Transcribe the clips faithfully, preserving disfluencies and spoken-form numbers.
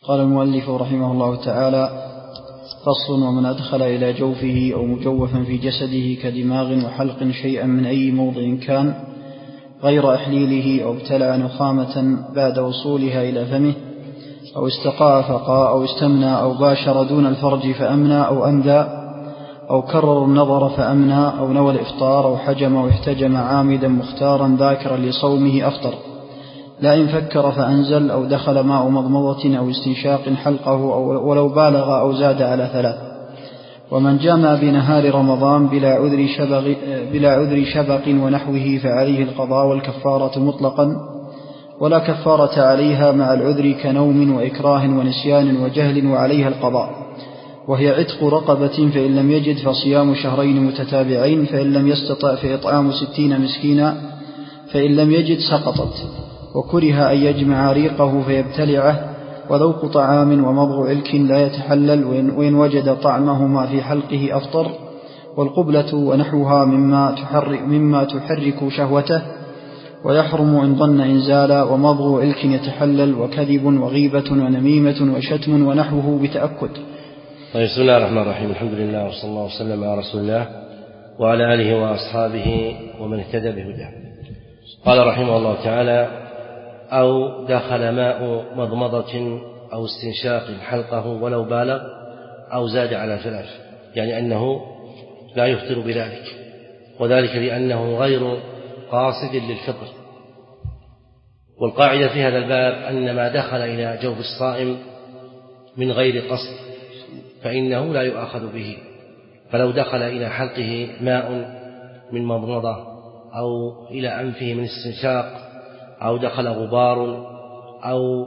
قال المؤلف رحمه الله تعالى: فصل. ومن أدخل إلى جوفه أو مجوفا في جسده كدماغ وحلق شيئا من أي موضع كان غير أحليله، أو ابتلع نخامة بعد وصولها إلى فمه، أو استقاء فقاء، أو استمنى، أو باشر دون الفرج فأمنى أو أندى، أو كرر النظر فأمنى، أو نوى الإفطار، أو حجم أو احتجم عامدا مختارا ذاكرا لصومه أفطر، لا إن فكر فأنزل، أو دخل ماء مضمضة أو استنشاق حلقه، أو ولو بالغ أو زاد على ثلاث. ومن جامع بنهار رمضان بلا عذر شبق, بلا عذر شبق ونحوه فعليه القضاء والكفارة مطلقا، ولا كفارة عليها مع العذر كنوم وإكراه ونسيان وجهل، وعليها القضاء، وهي عتق رقبة، فإن لم يجد فصيام شهرين متتابعين، فإن لم يستطع فإطعام ستين مسكينا، فإن لم يجد سقطت. وكره أن يجمع ريقه فيبتلعه، وذوق طعام ومضغ علك لا يتحلل، وإن وجد طعمهما في حلقه أفطر. والقبلة ونحوها مما تحرك, مما تحرك شهوته، ويحرم إن ظن إنزالا، ومضغ علك يتحلل، وكذب وغيبة ونميمة وشتم ونحوه بتأكد. طيب، بسم الله الرحمن الرحيم. الحمد لله وصلى الله وسلم على رسول الله وعلى آله وأصحابه ومن اهتدى بهداه. قال رحمه الله تعالى: أو دخل ماء مضمضة أو استنشاق حلقه ولو بالغ أو زاد على ثلاث، يعني أنه لا يفطر بذلك، وذلك لأنه غير قاصد للفطر. والقاعدة في هذا الباب أن ما دخل إلى جوف الصائم من غير قصد فإنه لا يؤاخذ به. فلو دخل إلى حلقه ماء من مضمضة، أو إلى أنفه من استنشاق، أو دخل غبار، أو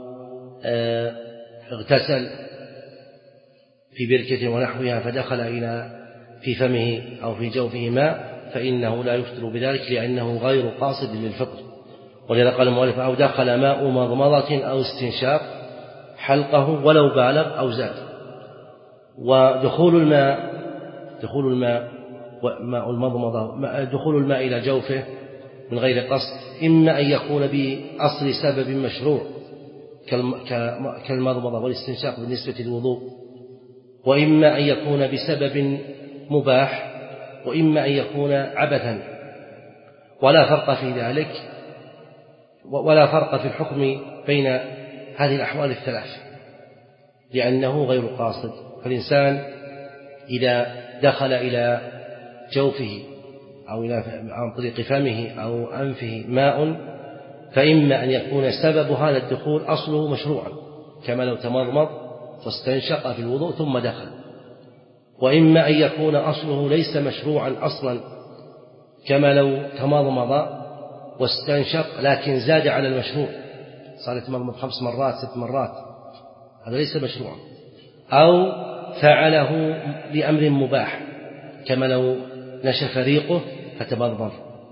اغتسل في بركة ونحوها فدخل إلى في فمه أو في جوفه ماء، فإنه لا يفطر بذلك لأنه غير قاصد للفطر. ولذا قال المؤلف: أو دخل ماء مضمضة أو استنشاق حلقه ولو بالغ أو زاد. ودخول الماء دخول الماء وماء المضمضة دخول الماء إلى جوفه من غير قصد إما أن يكون بأصل سبب مشروع كالمضمضة والاستنشاق بالنسبة للوضوء، وإما أن يكون بسبب مباح، وإما أن يكون عبثا، ولا فرق في ذلك، ولا فرق في الحكم بين هذه الأحوال الثلاث لأنه غير قاصد. فالإنسان إذا دخل إلى جوفه أو عن طريق فمه أو أنفه ماء، فإما أن يكون سبب هذا الدخول أصله مشروعا كما لو تمضمض واستنشق في الوضوء ثم دخل، وإما أن يكون أصله ليس مشروعا أصلا كما لو تمضمض واستنشق لكن زاد على المشروع، صار يتمضمض خمس مرات ست مرات، هذا ليس مشروعا. أو فعله لأمر مباح كما لو نشف ريقه فتمضمض،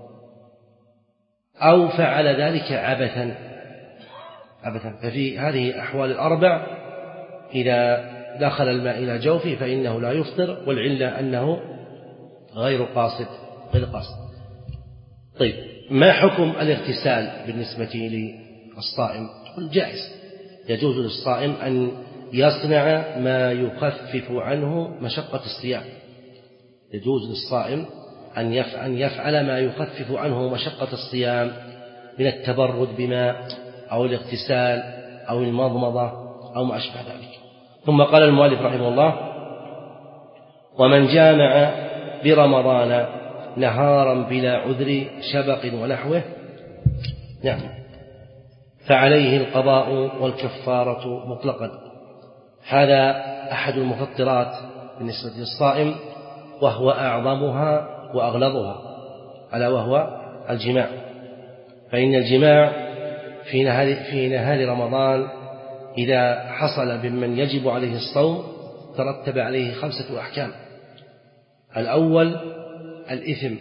أو فعل ذلك عبثا عبثا ففي هذه الأحوال الأربع إذا دخل الماء إلى جوفه فإنه لا يفطر، والعلة أنه غير قاصد غير قاصد. طيب، ما حكم الاغتسال بالنسبة للصائم؟ جائز، يجوز للصائم أن يصنع ما يخفف عنه مشقة الصيام. يجوز للصائم أن يفعل ما يخفف عنه مشقة الصيام من التبرد بماء أو الاغتسال أو المضمضة أو ما أشبه ذلك. ثم قال المؤلف رحمه الله: ومن جامع برمضان نهارا بلا عذر شبق ونحوه، نعم، فعليه القضاء والكفارة مطلقا. هذا أحد المفطرات بالنسبة للصائم، وهو أعظمها وأغلظها، ألا وهو الجماع. فإن الجماع في نهار, في نهار رمضان إذا حصل بمن يجب عليه الصوم ترتب عليه خمسة أحكام: الأول الإثم،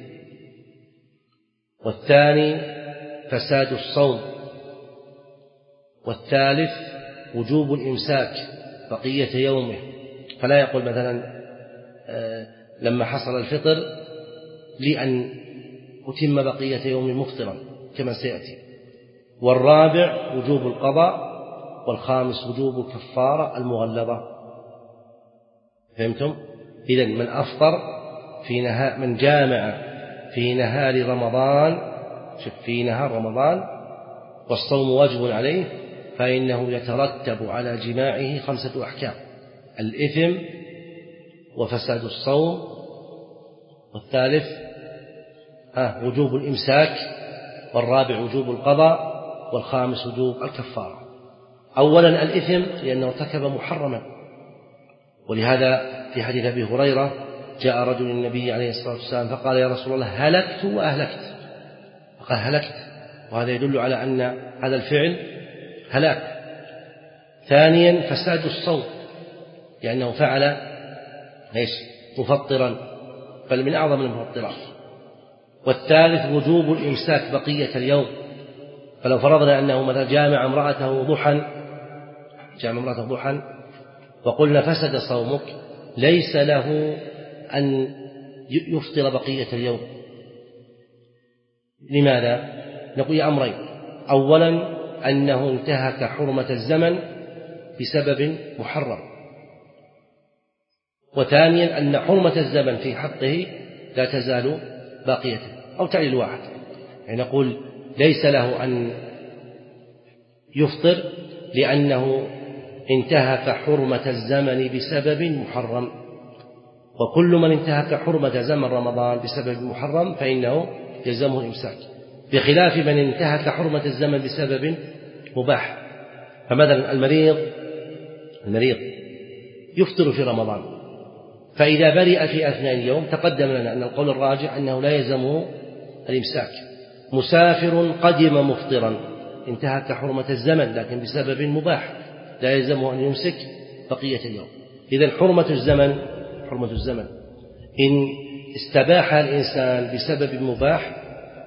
والثاني فساد الصوم، والثالث وجوب الإمساك بقية يومه، فلا يقول مثلا لما حصل الفطر لأن أتم بقية يوم مفطرا كما سيأتي. والرابع وجوب القضاء، والخامس وجوب الكفارة المغلظة. فهمتم؟ إذن من أفطر في نهار من جامع في نهار رمضان شوف في نهار رمضان والصوم واجب عليه فإنه يترتب على جماعه خمسة أحكام: الإثم وفساد الصوم، والثالث آه وجوب الإمساك، والرابع وجوب القضاء، والخامس وجوب الكفارة. أولا الإثم لأنه ارتكب محرما، ولهذا في حديث أبي هريرة جاء رجل النبي عليه الصلاة والسلام فقال: يا رسول الله هلكت وأهلكت. فقال: هلكت، وهذا يدل على أن هذا الفعل هلاك. ثانيا فساد الصوم لأنه فعل ايش مفطرا، بل من أعظم المفطرات. والثالث وجوب الإمساك بقية اليوم، فلو فرضنا أنه مثلا جامع امرأته ضحى جامع امرأته ضحى وقلنا فسد صومك، ليس له أن يفطر بقية اليوم. لماذا؟ نقول أمرين: أولا أنه انتهك حرمة الزمن بسبب محرم، وثانيا أن حرمة الزمن في حقه لا تزال باقية أو تعليل الواحد. يعني نقول ليس له أن يفطر لأنه انتهك حرمة الزمن بسبب محرم، وكل من انتهك حرمة زمن رمضان بسبب محرم فإنه يلزمه الإمساك، بخلاف من انتهك حرمة الزمن بسبب مباح. فمثلا المريض المريض يفطر في رمضان، فإذا برئ في أثناء اليوم تقدم لنا أن القول الراجح أنه لا يلزمه الإمساك. مسافر قدم مفطرا انتهك حرمة الزمن لكن بسبب مباح، لا يلزمه أن يمسك بقية اليوم. إذن حرمة الزمن حرمة الزمن إن استباح الإنسان بسبب مباح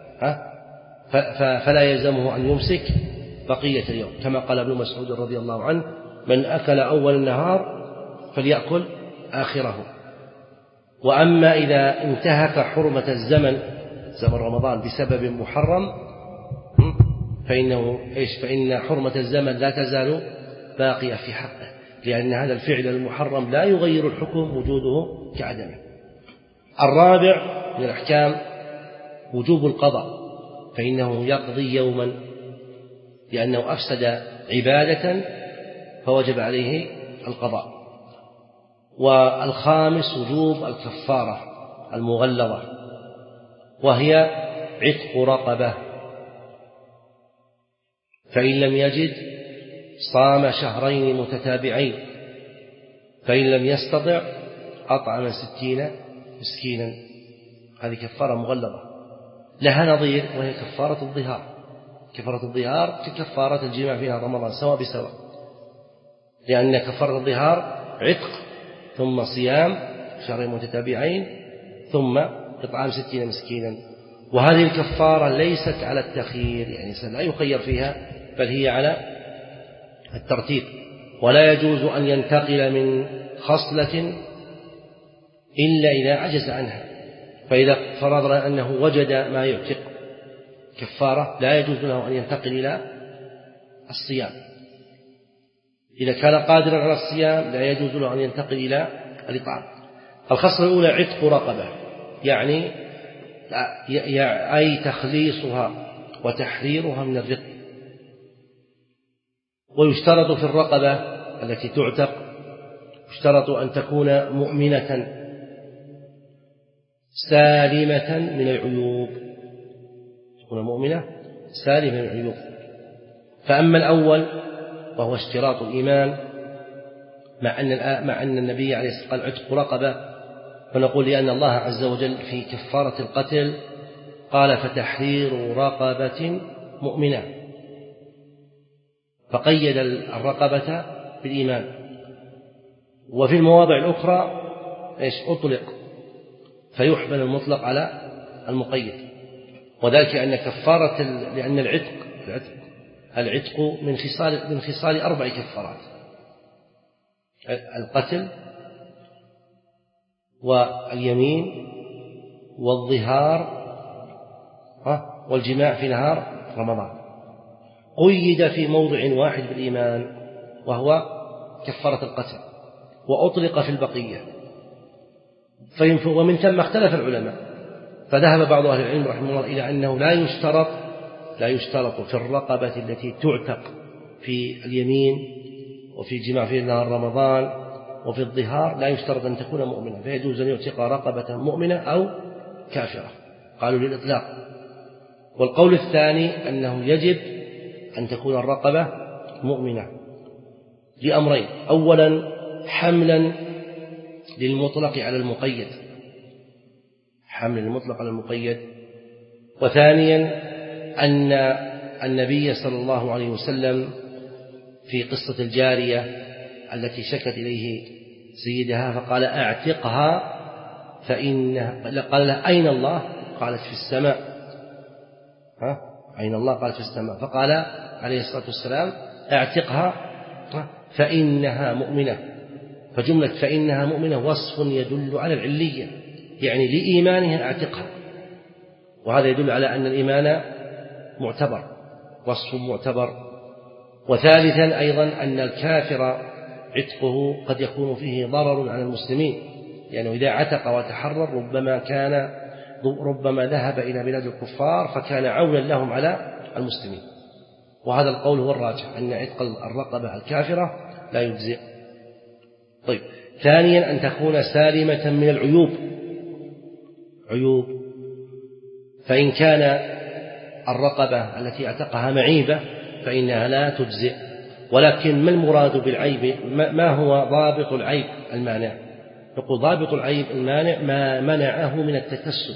فلا يلزمه أن يمسك بقية اليوم، كما قال ابن مسعود رضي الله عنه: من أكل أول النهار فليأكل آخره. وأما إذا انتهك حرمة الزمن زمن رمضان بسبب محرم فإنه إيش فإن حرمة الزمن لا تزال باقية في حقه، لأن هذا الفعل المحرم لا يغير الحكم وجوده كعدمه. الرابع من الأحكام وجوب القضاء، فإنه يقضي يوما لأنه أفسد عبادة فوجب عليه القضاء. والخامس وجوب الكفارة المغلظة، وهي عتق رقبة، فإن لم يجد صام شهرين متتابعين، فإن لم يستطع أطعم ستين مسكينا. هذه كفارة مغلظة لها نظير وهي كفارة الظهار. كفارة الظهار ككفارة الجماع فيها رمضان سواء بسواء، لأن كفارة الظهار عتق ثم صيام شهرين متتابعين ثم إطعام ستين مسكينا. وهذه الكفارة ليست على التخيير، يعني لا يخير فيها، بل هي على الترتيب، ولا يجوز أن ينتقل من خصلة إلا إذا عجز عنها. فإذا فرضنا أنه وجد ما يعتق كفارة لا يجوز له أن ينتقل إلى الصيام. إذا كان قادرا على الصيام لا يجوز له أن ينتقل إلى الإطعام. الخصلة الأولى عتق رقبة، يعني أي تخليصها وتحريرها من الرق. ويشترط في الرقبة التي تعتق يشترط أن تكون مؤمنة سالمة من العيوب، تكون مؤمنة سالمة من العيوب. فأما الأول وهو اشتراط الإيمان، مع أن مع أن النبي عليه الصلاة والسلام قال عتق رقبة، فنقول لأن الله عز وجل في كفارة القتل قال فتحرير رقبة مؤمنة، فقيد الرقبة بالإيمان. وفي المواضع الأخرى إيش أطلق فيحمل المطلق على المقيد، وذلك أن كفارة لأن العتق العتق العتق من خصال من خصال أربع كفارات: القتل واليمين والظهار والجماع في نهار رمضان. قيد في موضع واحد بالإيمان وهو كفارة القتل، وأطلق في البقية. ومن ثم اختلف العلماء، فذهب بعض أهل العلم رحمه الله إلى أنه لا يشترط لا يشترط في الرقبة التي تعتق في اليمين وفي الجماع في نهار رمضان وفي الظهار لا يشترط أن تكون مؤمنة، فيجوز أن يعتق رقبة مؤمنة أو كافرة، قالوا للإطلاق. والقول الثاني أنه يجب أن تكون الرقبة مؤمنة لأمرين: أولا حملا للمطلق على المقيد، حمل المطلق على المقيد. وثانيا أن النبي صلى الله عليه وسلم في قصة الجارية التي شكت إليه سيدها فقال أعتقها فإنها، قال لها أين الله؟ قالت في السماء. ها؟ أين الله؟ قالت في السماء. فقال عليه الصلاة والسلام أعتقها فإنها مؤمنة. فجملة فإنها مؤمنة وصف يدل على العلية، يعني لإيمانها أعتقها، وهذا يدل على أن الإيمان معتبر، وصف معتبر. وثالثا أيضا أن الكافر عتقه قد يكون فيه ضرر على المسلمين، لأنه إذا عتق وتحرر ربما كان ربما ذهب إلى بلاد الكفار فكان عونا لهم على المسلمين، وهذا القول هو الراجح أن عتق الرقبة الكافرة لا يجزئ. طيب، ثانيا أن تكون سالمة من العيوب عيوب فإن كان الرقبة التي اعتقها معيبة فإنها لا تجزئ. ولكن ما المراد بالعيب؟ ما هو ضابط العيب المانع؟ نقول ضابط العيب المانع ما منعه من التكسب،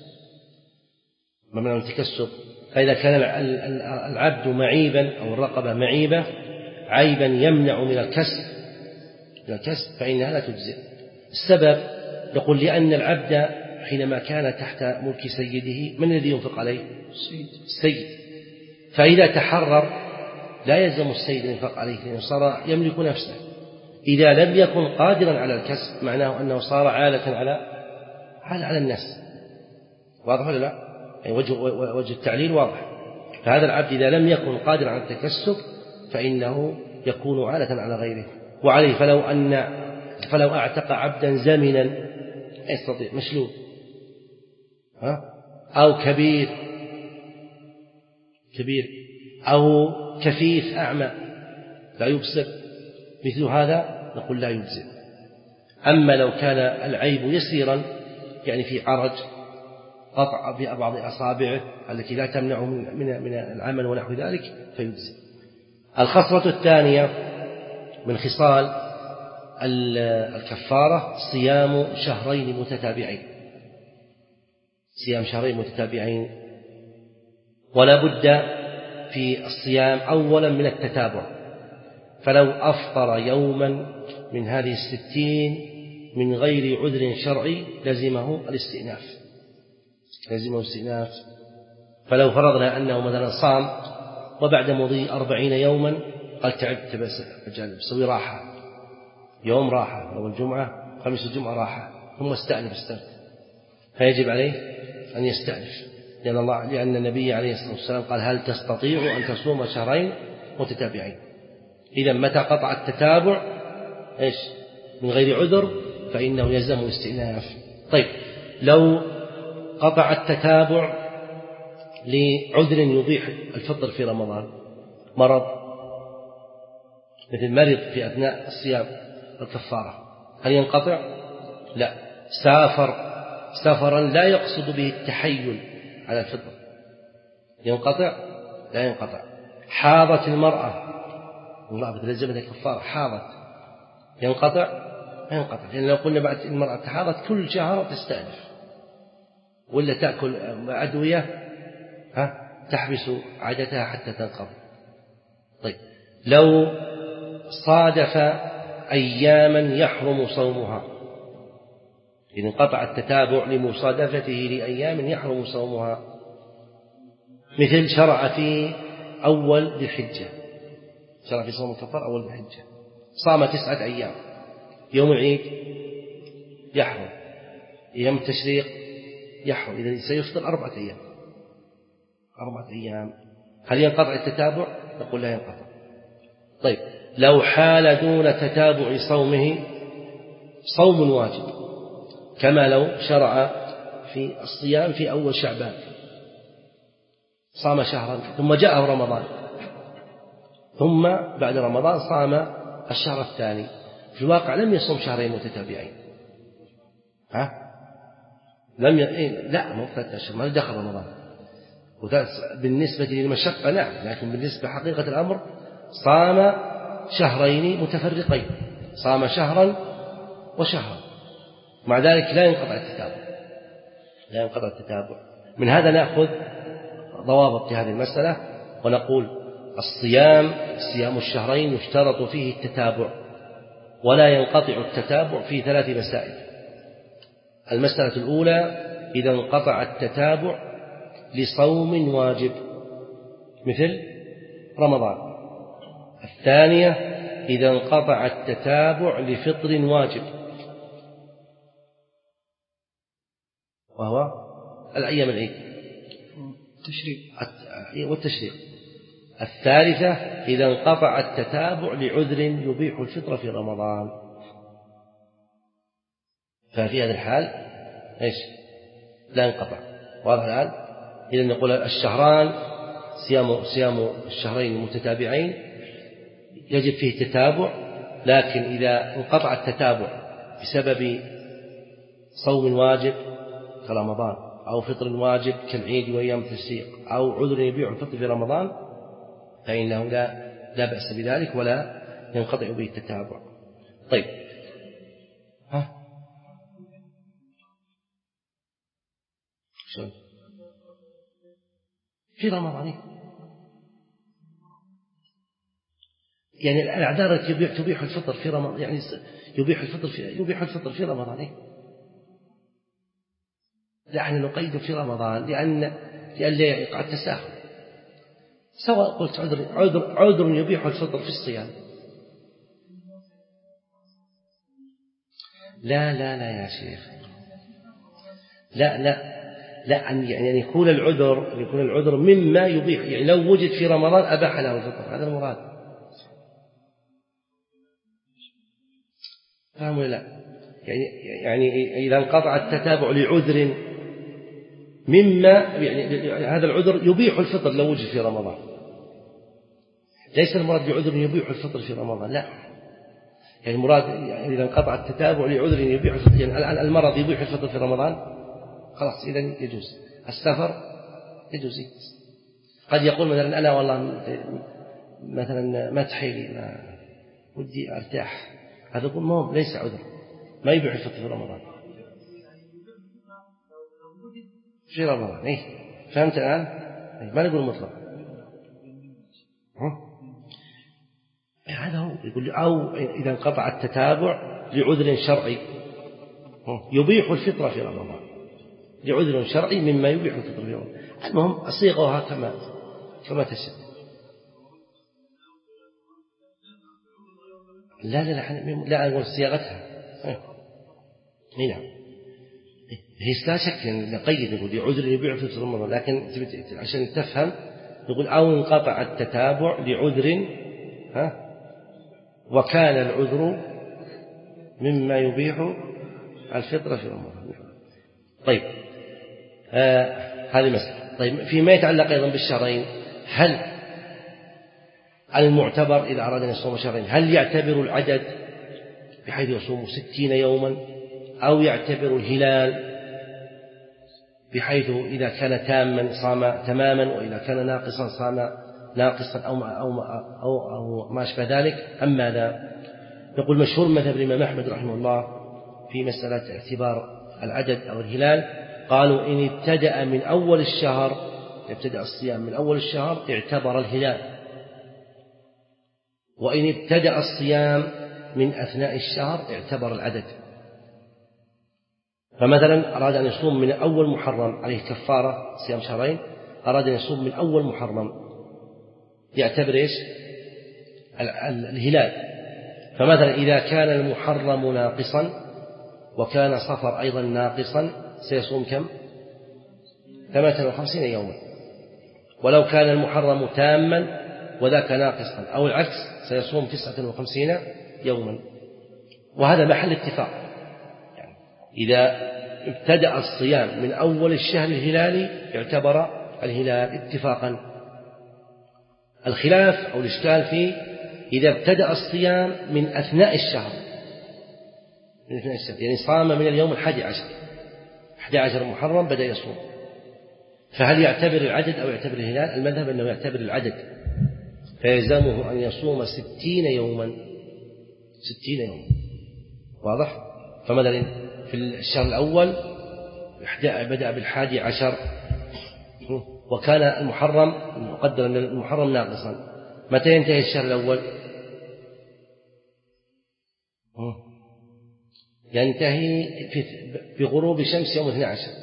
ما منعه من التكسب. فإذا كان العبد معيبا أو الرقبة معيبة عيبا يمنع من الكسب من الكسب فإنها لا تجزئ. السبب نقول لأن العبد حينما كان تحت ملك سيده من الذي ينفق عليه؟ السيد. فإذا تحرر لا يلزم السيد ينفق عليه لأنه صار يملك نفسه. إذا لم يكن قادرا على الكسب معناه أنه صار عالة على على الناس. واضح ولا لا؟ يعني وجه, وجه التعليل واضح. فهذا العبد إذا لم يكن قادرا على التكسب فإنه يكون عالة على غيره. وعليه فلو أن فلو أعتق عبدا زمنا يستطيع مشلول ها؟ أو كبير كبير أو كفيف أعمى لا يبصر، مثل هذا نقول لا يجزئ. أما لو كان العيب يسيرا يعني في عرج قطع في بعض أصابعه التي لا تمنعه من من العمل ونحو ذلك فيجزئ. الخصلة الثانية من خصال الكفارة صيام شهرين متتابعين صيام شهرين متتابعين ولا بد في الصيام أولا من التتابع. فلو أفطر يوما من هذه الستين من غير عذر شرعي لزمه الاستئناف لزمه الاستئناف فلو فرضنا أنه مثلا صام وبعد مضي أربعين يوما قال تعبت بس أجل بسوي راحة يوم راحة لو الجمعة خميس الجمعة راحة ثم استأنف استأنف فيجب عليه أن يستأنف لأن الله لأن النبي عليه الصلاة والسلام قال هل تستطيع أن تصوم شهرين متتابعين. إذا متى قطع التتابع إيش من غير عذر فإنه يلزم الاستئناف. طيب لو قطع التتابع لعذر يبيح الفطر في رمضان، مرض مثل مرض في أثناء الصيام الكفارة، هل ينقطع؟ لا. سافر سفرا لا يقصد به التحيل على الفطر ينقطع؟ لا ينقطع. حاضت المرأة الله بتلزمها الكفارة حاضت ينقطع؟ لا ينقطع، لأن لو قلنا بعد المرأة تحاضت كل شهر تستأنف ولا تأكل أدوية ها تحبس عادتها حتى تنقضي. طيب لو صادف أياما يحرم صومها إذا انقطع التتابع لمصادفته لأيام يحرم صومها، مثل شرع في أول ذي الحجة شرع في صوم الكفار أول ذي الحجة صام تسعة أيام يوم العيد يحرم يوم التشريق يحرم إذا سيفطر أربعة أيام أربعة أيام هل ينقطع التتابع؟ نقول لا ينقطع. طيب لو حال دون تتابع صومه صوم واجب، كما لو شرع في الصيام في أول شعبان صام شهرا ثم جاءه رمضان، ثم بعد رمضان صام الشهر الثاني، في الواقع لم يصوم شهرين متتابعين. ها؟ لم ي... لا مو ثلاثة أشهر، ما دخل رمضان. بالنسبة للمشقة نعم، لكن بالنسبة حقيقة الأمر صام شهرين متفرقين، صام شهرا وشهرا، مع ذلك لا ينقطع التتابع، لا ينقطع التتابع. من هذا نأخذ ضوابط في هذه المسألة ونقول الصيام صيام الشهرين يشترط فيه التتابع، ولا ينقطع التتابع في ثلاث مسائل. المسألة الأولى إذا انقطع التتابع لصوم واجب مثل رمضان. الثانية إذا انقطع التتابع لفطر واجب وهو الأيام العيد والتشريق. الثالثة إذا انقطع التتابع لعذر يبيح الفطر في رمضان، ففي هذا الحال إيش؟ لا ينقطع. واضح الآن؟ إذا نقول الشهران صيام صيام الشهرين المتتابعين يجب فيه التتابع، لكن إذا انقطع التتابع بسبب صوم واجب كرمضان أو فطر واجب كالعيد وأيام التشريق أو عذر يبيح الفطر في رمضان فإنه لا لا بأس بذلك ولا ينقطع به التتابع. طيب ها شو في رمضان يعني الأعذار التي تبيح تبيح الفطر في رمضان، يعني يبيح الفطر في يبيح الفطر في رمضان، نحن نقيد في رمضان لأن لأن لا يقع التساهل، سواء قلت عذر عذر عذر يبيح الفطر في الصيام. لا لا لا يا شيخ، لا لا لا أن يعني يكون العذر يكون العذر مما يبيح، يعني لو وجد في رمضان أباح له الفطر، هذا المراد. فهم ولا لا؟ يعني يعني إذا انقطع التتابع لعذر مما يعني هذا العذر يبيح الفطر لو وجد في رمضان، ليس المراد بعذر يبيح الفطر في رمضان، لا، يعني المراد يعني إذا انقطع التتابع لعذر يبيح الفطر، يعني المرض يبيح الفطر في رمضان خلاص إذا يجوز. السفر يجوز. قد يقول مثلا أنا والله مثلا ما تحيلي ما ودي أرتاح، هذا يقول ما ليس عذر، ما يبيح الفطر في رمضان في رمضان. إيه فهمت الآن؟ إيه ما نقول مطلق. هذا هو يقول أو إذا انقطع التتابع لعذر شرعي يبيح الفطر في رمضان، لعذر شرعي مما يبيح الفطر في رمضان. المهم أصيغها كما كما تشاء. لا لا لا لا أقول صياغتها. هنا هي لا شك أن نقيد نقول لعذر يبيح الفطر في رمضان، لكن عشان تفهم نقول أو انقطع التتابع لعذر ها وكان العذر مما يبيح الفطر في رمضان. طيب آه هذه مسألة. طيب فيما يتعلق أيضا بالشهرين، هل المعتبر إذا أراد أن يصوم شهرين هل يعتبر العدد بحيث يصوم ستين يوما أو يعتبر الهلال بحيث إذا كان تاما صام تماما وإذا كان ناقصا صام ناقصا أو أو أو, أو ما أشبه ذلك؟ أم ماذا؟ نقول مشهور مذهب الإمام أحمد رحمه الله في مسألة اعتبار العدد أو الهلال، قالوا إن ابتدأ من أول الشهر ابتدأ الصيام من أول الشهر اعتبر الهلال، وإن ابتدأ الصيام من أثناء الشهر اعتبر العدد. فمثلا أراد أن يصوم من أول محرم عليه كفارة صيام شهرين، أراد أن يصوم من أول محرم يعتبر إيش؟ الهلال. فمثلا إذا كان المحرم ناقصا وكان صفر أيضا ناقصا سيصوم كم؟ ثمانية وخمسين يوما. ولو كان المحرم تاما وذاك ناقصا، أو العكس سيصوم تسعة وخمسين يوما. وهذا محل اتفاق، يعني إذا ابتدأ الصيام من أول الشهر الهلالي يعتبر الهلال اتفاقا. الخلاف أو الإشكال فيه إذا ابتدأ الصيام من أثناء الشهر، من أثناء الشهر يعني صام من اليوم الحادي عشر أحد عشر محرم بدأ يصوم، فهل يعتبر العدد أو يعتبر الهلال؟ المذهب أنه يعتبر العدد، فيلزمه أن يصوم ستين يوما ستين يوما. واضح؟ فمثلا في الشهر الأول بدأ بالحادي عشر وكان المحرم نقدر أن المحرم ناقصا، متى ينتهي الشهر الأول؟ ينتهي بغروب شمس يوم اثني عشر.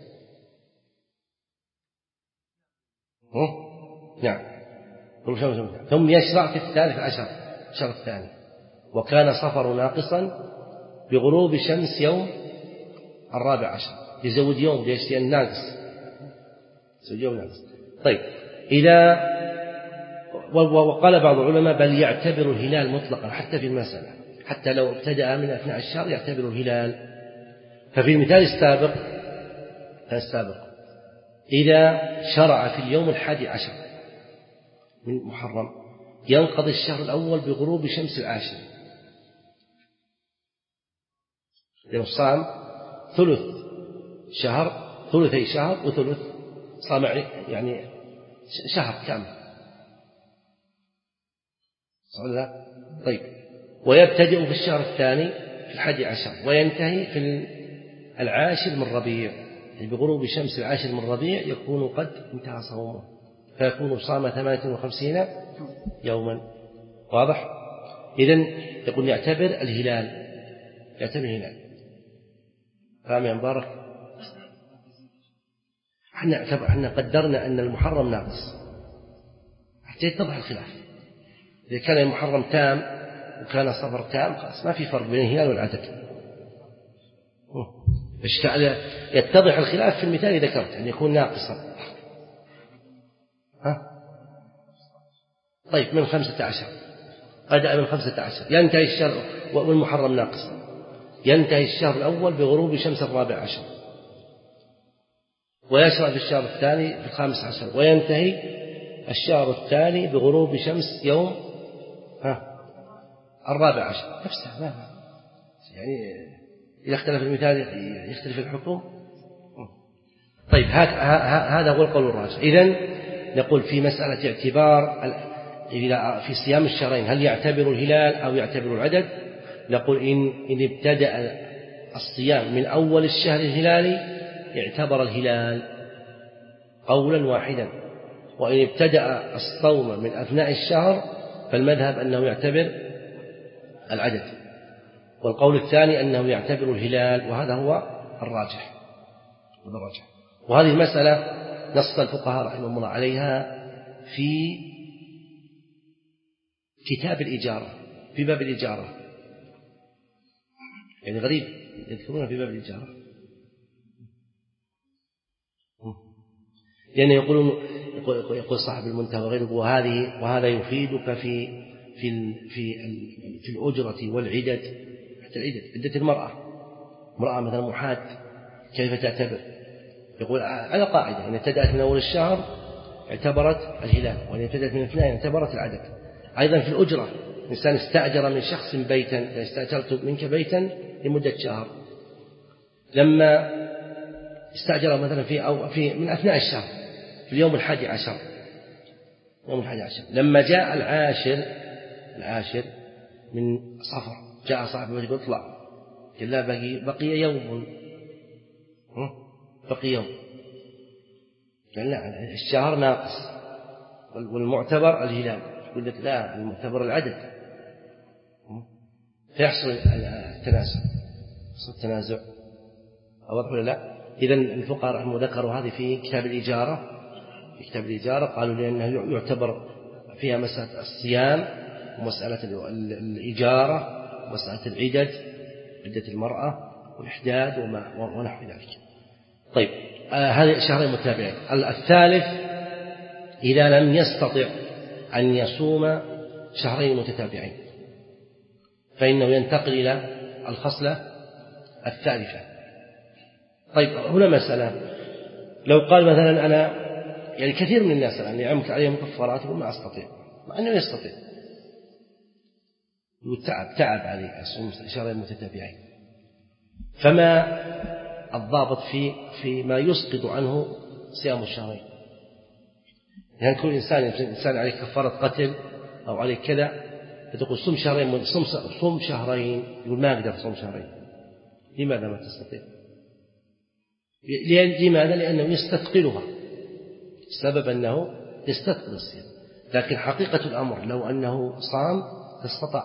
نعم، غروب شمس يوم اثني عشر. ثم يشرع في الثالث عشر الشهر الثاني، وكان صفر ناقصا بغروب شمس يوم الرابع عشر، يزود يوم ليش؟ لأن ناقص، يزود يوم ناقص. طيب، إذا وقال بعض العلماء بل يعتبر الهلال مطلقا حتى في المسألة، حتى لو ابتدأ من أثناء الشهر يعتبر الهلال. ففي المثال السابق السابق إذا شرع في اليوم الحادي عشر من محرم ينقضي الشهر الأول بغروب شمس العاشر، لو صام ثلث شهر، ثلثي شهر وثلث، صام يعني شهر كامل. صلى. طيب، ويبتدئ في الشهر الثاني في الحادي عشر وينتهي في العاشر من ربيع، يعني بغروب شمس العاشر من ربيع يكون قد انتهى صومه، فيكون صام ثمانية وخمسين يوما. واضح؟ إذن يقول يعتبر الهلال، يعتبر الهلال. فهم يا مبارك؟ احنا احنا قدرنا أن المحرم ناقص حتى يتضح الخلاف. إذا كان المحرم تام وكان صفر تام خلاص ما في فرق بين الهلال والعدد. يتضح الخلاف في المثال اللي ذكرت أن يكون ناقصا. ها؟ طيب، من خمسة عشر بدأ من خمسة عشر ينتهي الشهر والمحرم ناقصا، ينتهي الشهر الأول بغروب شمس الرابع عشر، ويشرع في الشهر الثاني في الخامس عشر، وينتهي الشهر الثاني بغروب شمس يوم ها الرابع عشر. نفسه ما يعني إذا اختلف المثال يختلف الحكم. طيب، هذا هو القول الراجح. إذن نقول في مسألة اعتبار في صيام الشهرين هل يعتبر الهلال أو يعتبر العدد؟ نقول إن إن ابتدأ الصيام من أول الشهر الهلالي اعتبر الهلال قولا واحدا، وإن ابتدأ الصوم من أثناء الشهر فالمذهب أنه يعتبر العدد، والقول الثاني أنه يعتبر الهلال، وهذا هو الراجح. وهذه المسألة نص الفقهاء رحمهم الله عليها في كتاب الإجارة، في باب الإجارة. يعني غريب يذكرون في باب الإجارة، لأن يعني يقولون يقول صاحب المنتهى وغيره وهذه وهذا يفيدك في في في في الأجرة والعدد، حتى العدد عدة المرأة، امرأة مثلا محاد كيف تعتبر؟ يقول على قاعدة إن ابتدأت من أول الشهر اعتبرت الهلال، وإن ابتدأت من اثنين اعتبرت العدد. أيضا في الأجرة، إنسان استأجر من شخص بيتا، استأجرت منك بيتا لمدة شهر، لما استأجر مثلا في أو في من أثناء الشهر في اليوم الحادي عشر يوم الحادي عشر لما جاء العاشر العاشر من صفر جاء صاحب البيت يقول اطلع، قال لا بقي بقي يوم بقي يوم قال لا الشهر ناقص والمعتبر الهلال، يقول لك لا المعتبر العدد، فيحصل التنازع يحصل التنازع. أوضح ولا لا؟ إذن الفقهاء رحمه ذكروا هذه في كتاب الإجارة، في كتاب الإجارة قالوا لأنه يعتبر فيها مسألة الصيام ومسألة الإجارة ومسألة العدد، عدة المرأة والإحداد وما ونحو ذلك. طيب، آه هذه شهرين متابعين. الثالث إذا لم يستطع أن يصوم شهرين متتابعين، فإنه ينتقل إلى الخصلة الثالثة. طيب هنا مسألة، لو قال مثلا أنا يعني كثير من الناس الآن يعمك عليهم كفارات يقول ما أستطيع، مع أنه يستطيع، تعب تعب عليه يصوم شهرين متتابعين. فما الضابط في فيما يسقط عنه صيام الشهرين؟ يعني كل إنسان إنسان عليه كفارة قتل أو عليه كذا، فتقول صم شهرين صم صم شهرين، يقول ما أقدر صوم شهرين. لماذا ما تستطيع؟ لماذا؟ لأنه يستثقلها، السبب أنه يستثقل الصيام. لكن حقيقة الأمر لو أنه صام استطاع،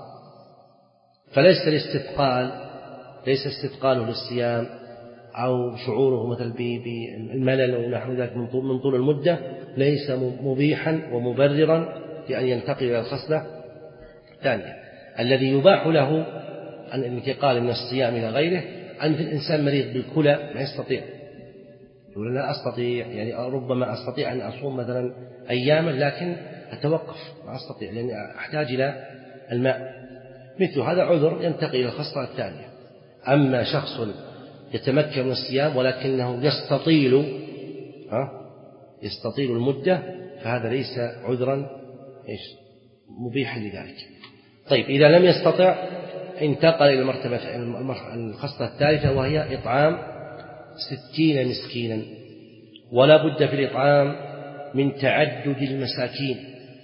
فليس الاستثقال ليس استثقاله للصيام أو شعوره مثل بالملل ونحو ذلك من طول, من طول المدة ليس مبيحا ومبررا لأن ينتقل إلى الخصلة الثانية. الذي يباح له أن الانتقال من الصيام إلى غيره أن الإنسان مريض بالكلى ما يستطيع، يقول لا أستطيع، يعني ربما أستطيع أن أصوم مثلا أياما لكن أتوقف ما أستطيع لأن أحتاج إلى الماء، مثل هذا عذر ينتقل إلى الخصلة الثانية. أما شخص يتمكن من الصيام ولكنه يستطيل ها يستطيل المدة فهذا ليس عذرا إيش مبيحا لذلك. طيب إذا لم يستطع انتقل إلى المرتبة الخصلة الثالثة وهي إطعام ستين مسكينا، ولا بد في الإطعام من تعدد المساكين،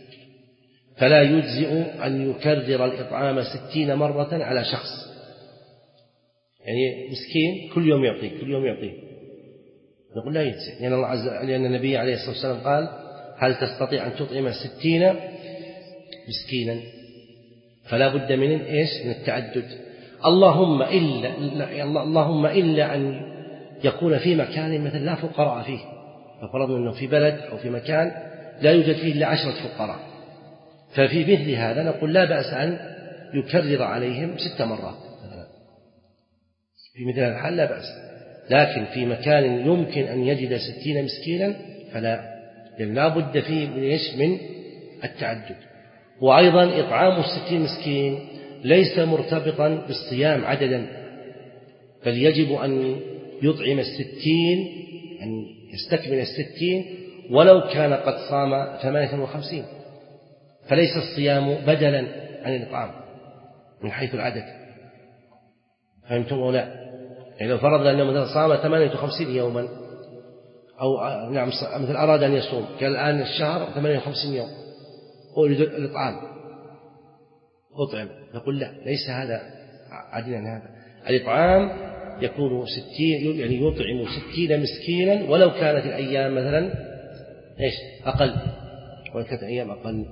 فلا يجزئ أن يكرر الإطعام ستين مرة على شخص، يعني مسكين كل يوم يعطيه كل يوم يعطيه نقول لا يجزئ، لأن الله عز لأن النبي عليه الصلاة والسلام قال هل تستطيع أن تطعم ستين مسكينا، فلا بد من إيش من التعدد. اللهم إلا اللهم إلا أن يكون في مكان مثل لا فقراء فيه، ففرضنا أنه في بلد أو في مكان لا يوجد فيه إلا عشرة فقراء، ففي مثل هذا نقول لا بأس أن يكرر عليهم ست مرات مثلا، في مثل هذا الحال لا بأس. لكن في مكان يمكن أن يجد ستين مسكينا فلا، لأن لا بد فيه من التعدد. وأيضا إطعام الستين مسكين ليس مرتبطا بالصيام عددا، بل يجب أن يطعم الستين أن يستكمل الستين ولو كان قد صام ثمانية وخمسين، فليس الصيام بدلا عن الإطعام من حيث العدد. فهمتم أو لا؟ يعني لو فرضنا أنه مثلا صام ثمانية وخمسين يوما أو نعم مثل أراد أن يصوم كان الآن الشهر ثمانية وخمسين يوم أريد الإطعام أطعم، نقول لا ليس هذا عدلا عن هذا. الإطعام يكون ستين يعني يطعم ستين مسكينا ولو كانت الأيام مثلا إيش أقل، ولو كانت الأيام أقل.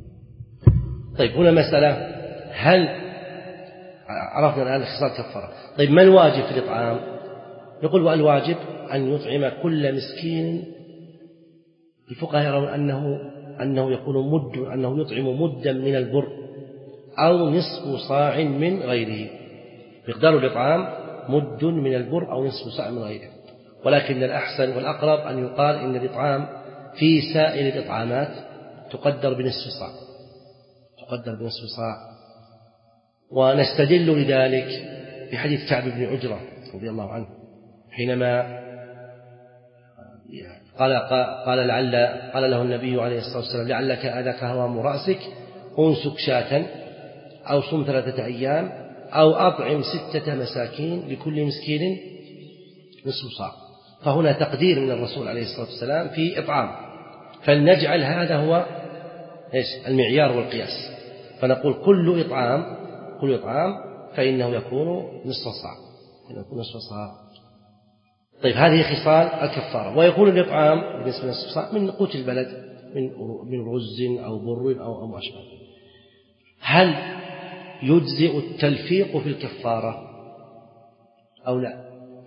طيب هنا مسألة، هل عرفنا الآن خصال كفارة؟ طيب ما الواجب في الإطعام؟ نقول والواجب أن يطعم كل مسكين. الفقهاء يرون أنه أنه يكون مد أنه يطعم مدا من البر أو نصف صاع من غيره، مقدار الإطعام مد من البر أو نصف صاع من غيره. ولكن الأحسن والأقرب أن يقال إن الإطعام في سائر الإطعامات تقدر بنصف صاع تقدر بنصف صاع ونستدل لذلك بحديث كعب بن عجرة رضي الله عنه حينما قال قال لعل قال له النبي عليه الصلاة والسلام لعلك أذاك هوام رأسك أنسك شاة أو صم ثلاثة أيام أو أطعم ستة مساكين لكل مسكين نصف صاع. فهنا تقدير من الرسول عليه الصلاة والسلام في إطعام، فلنجعل هذا هو إيش المعيار والقياس، فنقول كل إطعام كل إطعام فإنه يكون نصف صاع يكون نصف صاع. طيب هذه خصال الكفارة. ويكون الإطعام بالنسبة لنصف صاع من قوت البلد من من رز أو بر أو أو أشبه. هل يجزئ التلفيق في الكفارة أو لا؟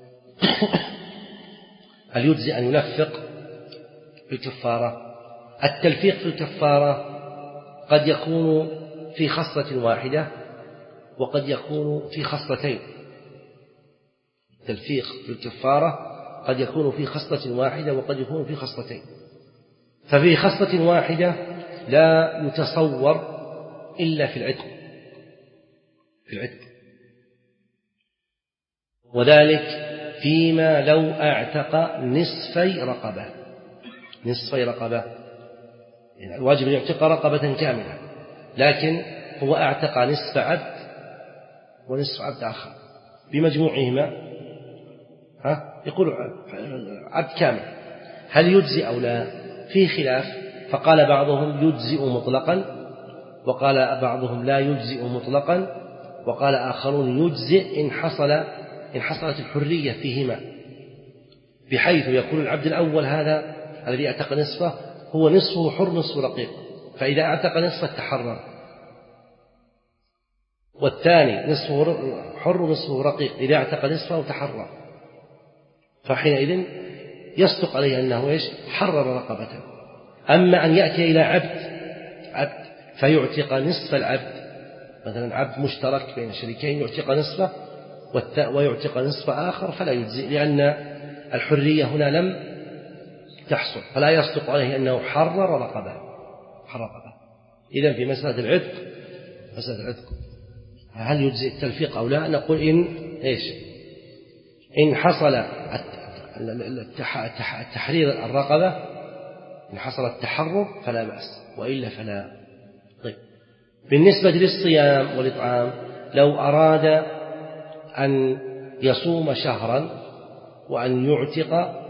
هل يجزئ أن يلفق في الكفارة؟ التلفيق في الكفارة قد يكون في خصلة واحدة وقد يكون في خصلتين. التلفيق في الكفارة قد يكون في خصلة واحدة وقد يكون في خصلتين. ففي خصلة واحدة لا يتصور إلا في العتق في العتق وذلك فيما لو أعتق نصفي رقبة نصفي رقبة يعني الواجب أن يعتق رقبة كاملة، لكن هو أعتق نصف عبد ونصف عبد آخر بمجموعهما ها يقول عبد كامل، هل يجزئ أو لا؟ فيه خلاف، فقال بعضهم يجزئ مطلقا، وقال بعضهم لا يجزئ مطلقا، وقال آخرون يجزئ إن حصل إن حصلت الحرية فيهما، بحيث يكون العبد الأول هذا الذي اعتق نصفه هو نصفه حر نصفه رقيق، فإذا اعتق نصفه تحرر، والثاني نصفه حر نصفه رقيق إذا اعتق نصفه تحرر، فحينئذ يصدق عليه أنه إيش حرر رقبته. أما أن يأتي إلى عبد عبد فيعتق نصف العبد، مثلا عبد مشترك بين شريكين يعتق نصفه ويعتق نصف آخر فلا يجزئ، لأن الحرية هنا لم تحصل، فلا يصدق عليه أنه حرر رقبة حرر رقبة. إذن في مسألة العتق مسألة العتق هل يجزئ التلفيق أو لا؟ نقول إن إيش إن حصل التحرير الرقبة، إن حصل التحرر فلا بأس، وإلا فلا. طيب بالنسبة للصيام والإطعام، لو أراد أن يصوم شهرا وأن يعتق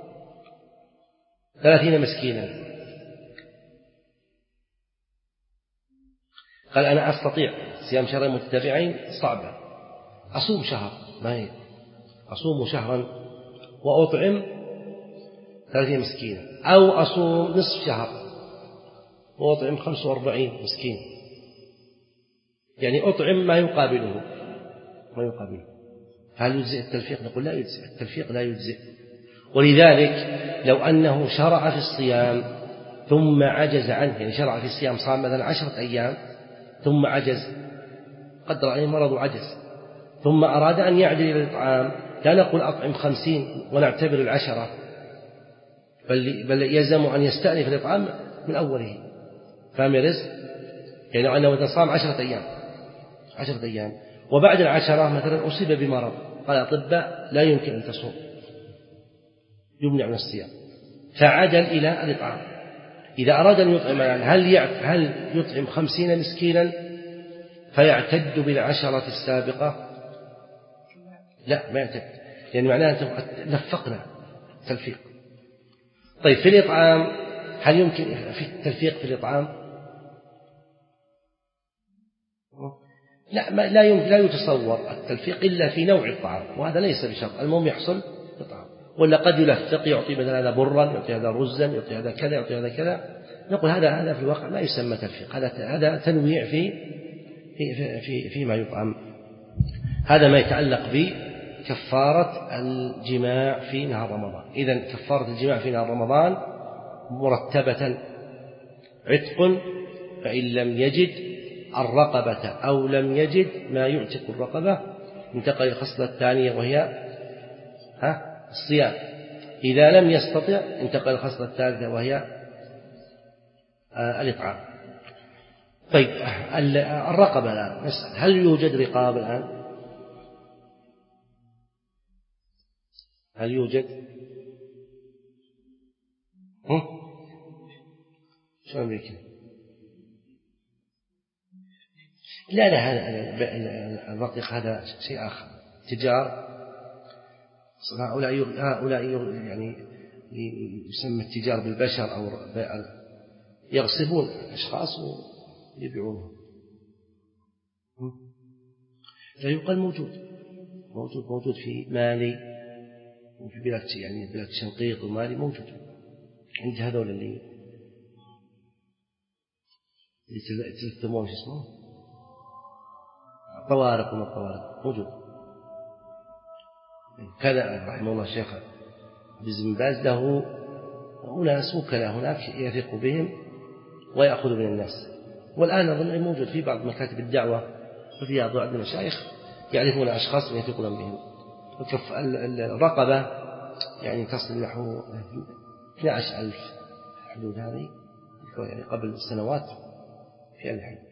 ثلاثين مسكينا، قال أنا أستطيع صيام شهرين متتابعين صعبة، أصوم شهر ما هي أصوم شهرا وأطعم ثلاثين مسكينا، أو أصوم نصف شهر وأطعم خمسة وأربعين مسكين، يعني أطعم ما يقابله ما يقابله هل يجزئ التلفيق؟ نقول لا يجزئ التلفيق لا يجزئ. ولذلك لو أنه شرع في الصيام ثم عجز عنه، يعني شرع في الصيام صام مثلا عشرة أيام ثم عجز، قدر عليه مرض وعجز، ثم أراد أن يعدل إلى الإطعام، لا نقول أطعم خمسين ونعتبر العشرة، بل, بل يلزم أن يستأنف الإطعام من أوله. فهم رزق؟ يعني لو أنه مثلا صام عشرة أيام عشرة أيام وبعد العشرة مثلا أصيب بمرض، قال الأطباء لا يمكن أن تصوم، يمنع من الصيام، فعدل إلى الإطعام. إذا أراد أن يطعم هل هل يطعم خمسين مسكينا فيعتد بالعشرة السابقة؟ لا ما يعتد، يعني معناه لفقنا تلفيق. طيب في الإطعام هل يمكن في التلفيق في الإطعام؟ لا ما لا يمكن لا يتصور التلفيق إلا في نوع الطعام، وهذا ليس بشرط، المهم يحصل الطعام. ولا قد يلفق يعطي مثلا هذا برا، يعطي هذا رزا، يعطي هذا كذا، يعطي هذا كذا، نقول هذا هذا في الواقع لا يسمى تلفيق، هذا هذا تنويع في في في فيما يطعم. هذا ما يتعلق بكفارة الجماع في نهار رمضان. إذن كفارة الجماع في نهار رمضان مرتبة: عتق فإن لم يجد الرقبة أو لم يجد ما يعتق الرقبة انتقل الخصلة الثانية وهي ها الصيام، إذا لم يستطع انتقل الخصلة الثالثة وهي الإطعام. طيب الرقبة الآن نسأل هل يوجد رقاب الآن؟ هل يوجد؟ شو أمريكا؟ لا لا هذا الرقيق هذا شيء آخر، تجار. هؤلاء هؤلاء يعني يسمى التجار بالبشر أو يغصبون أشخاص ويبيعونهم. لا يقال موجود موجود موجود في مالي وفي بلاد يعني بلاد شنقيط ومالي موجود عند هذول اللي يتلثمون شو اسمه طوارق وما الطوارق موجود. كذا رحمه الله الشيخ بن باز له أناس وكلاء هناك يثق بهم ويأخذ من الناس، والآن أظن موجود في بعض مكاتب الدعوة وفي بعض المشايخ يعرفون أشخاص يثقون بهم. الرقبة يعني تصل نحو اثني عشر ألف حدود هذه يعني قبل السنوات في الحين.